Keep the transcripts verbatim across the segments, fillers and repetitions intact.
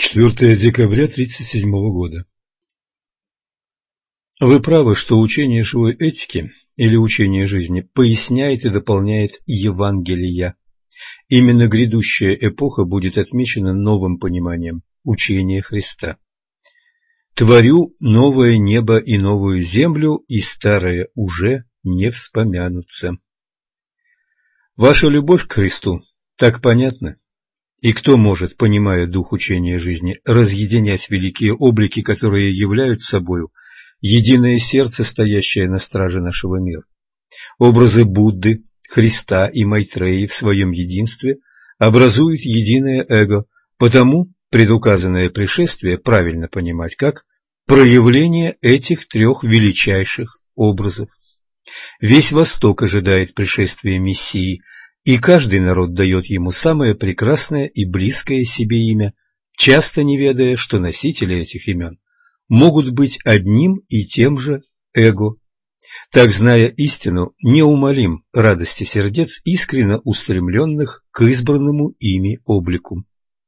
четвёртое декабря тридцать седьмого года. Вы правы, что учение живой этики или учение жизни поясняет и дополняет Евангелия. Именно грядущая эпоха будет отмечена новым пониманием учения Христа. «Творю новое небо и новую землю, и старое уже не вспомянутся». Ваша любовь к Христу так понятна. И кто может, понимая дух учения жизни, разъединять великие облики, которые являются собою единое сердце, стоящее на страже нашего мира? Образы Будды, Христа и Майтреи в своем единстве образуют единое эго, потому предуказанное пришествие правильно понимать как проявление этих трех величайших образов. Весь Восток ожидает пришествия Мессии, и каждый народ дает ему самое прекрасное и близкое себе имя, часто не ведая, что носители этих имен могут быть одним и тем же эго. Так, зная истину, неумолим радости сердец, искренно устремленных к избранному ими облику.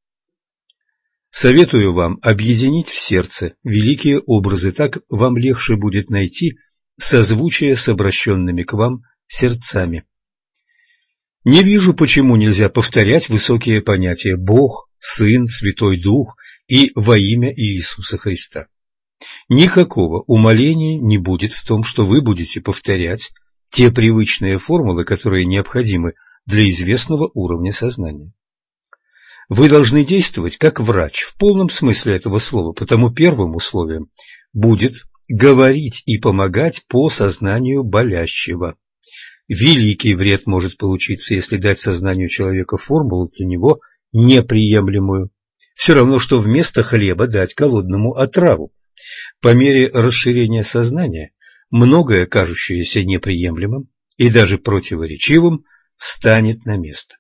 Советую вам объединить в сердце великие образы, так вам легче будет найти созвучие с обращенными к вам сердцами. Не вижу, почему нельзя повторять высокие понятия «Бог», «Сын», «Святой Дух» и «во имя Иисуса Христа». Никакого умаления не будет в том, что вы будете повторять те привычные формулы, которые необходимы для известного уровня сознания. Вы должны действовать как врач в полном смысле этого слова, потому первым условием будет говорить и помогать по сознанию болящего. Великий вред может получиться, если дать сознанию человека формулу для него неприемлемую. Все равно, что вместо хлеба дать голодному отраву. По мере расширения сознания многое, кажущееся неприемлемым и даже противоречивым, встанет на место.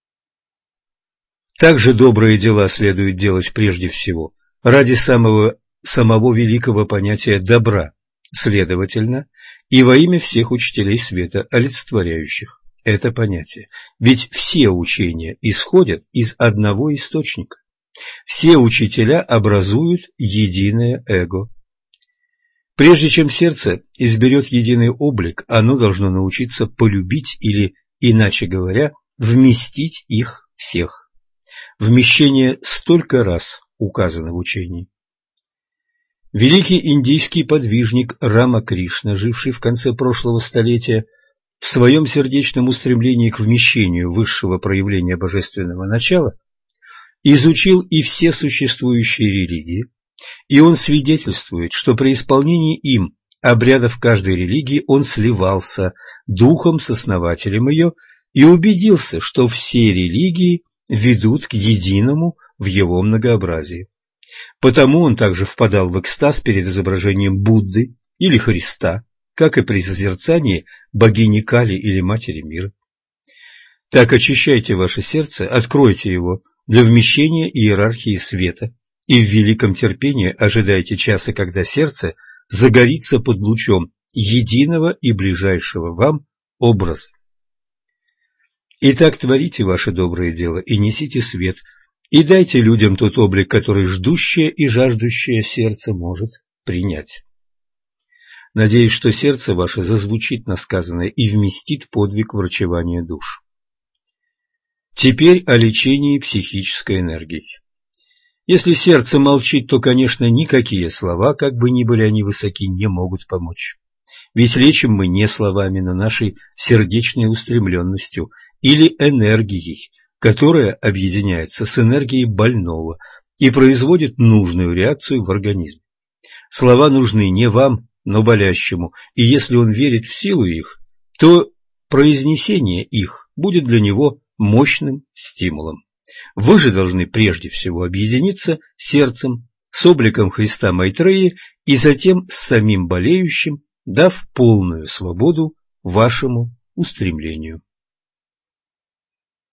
Также добрые дела следует делать прежде всего ради самого, самого великого понятия добра, следовательно, и во имя всех учителей света, олицетворяющих это понятие. Ведь все учения исходят из одного источника. Все учителя образуют единое эго. Прежде чем сердце изберет единый облик, оно должно научиться полюбить или, иначе говоря, вместить их всех. Вмещение столько раз указано в учении. Великий индийский подвижник Рамакришна, живший в конце прошлого столетия, в своем сердечном устремлении к вмещению высшего проявления божественного начала, изучил и все существующие религии, и он свидетельствует, что при исполнении им обрядов каждой религии он сливался духом с основателем ее и убедился, что все религии ведут к единому в его многообразии. Потому он также впадал в экстаз перед изображением Будды или Христа, как и при созерцании богини Кали или Матери Мира. Так очищайте ваше сердце, откройте его для вмещения иерархии света, и в великом терпении ожидайте часа, когда сердце загорится под лучом единого и ближайшего вам образа. Итак, творите ваше доброе дело и несите свет, и дайте людям тот облик, который ждущее и жаждущее сердце может принять. Надеюсь, что сердце ваше зазвучит на сказанное и вместит подвиг врачевания душ. Теперь о лечении психической энергии. Если сердце молчит, то, конечно, никакие слова, как бы ни были они высоки, не могут помочь. Ведь лечим мы не словами, но нашей сердечной устремленностью или энергией, которая объединяется с энергией больного и производит нужную реакцию в организме. Слова нужны не вам, но болящему, и если он верит в силу их, то произнесение их будет для него мощным стимулом. Вы же должны прежде всего объединиться сердцем с обликом Христа Майтреи и затем с самим болеющим, дав полную свободу вашему устремлению.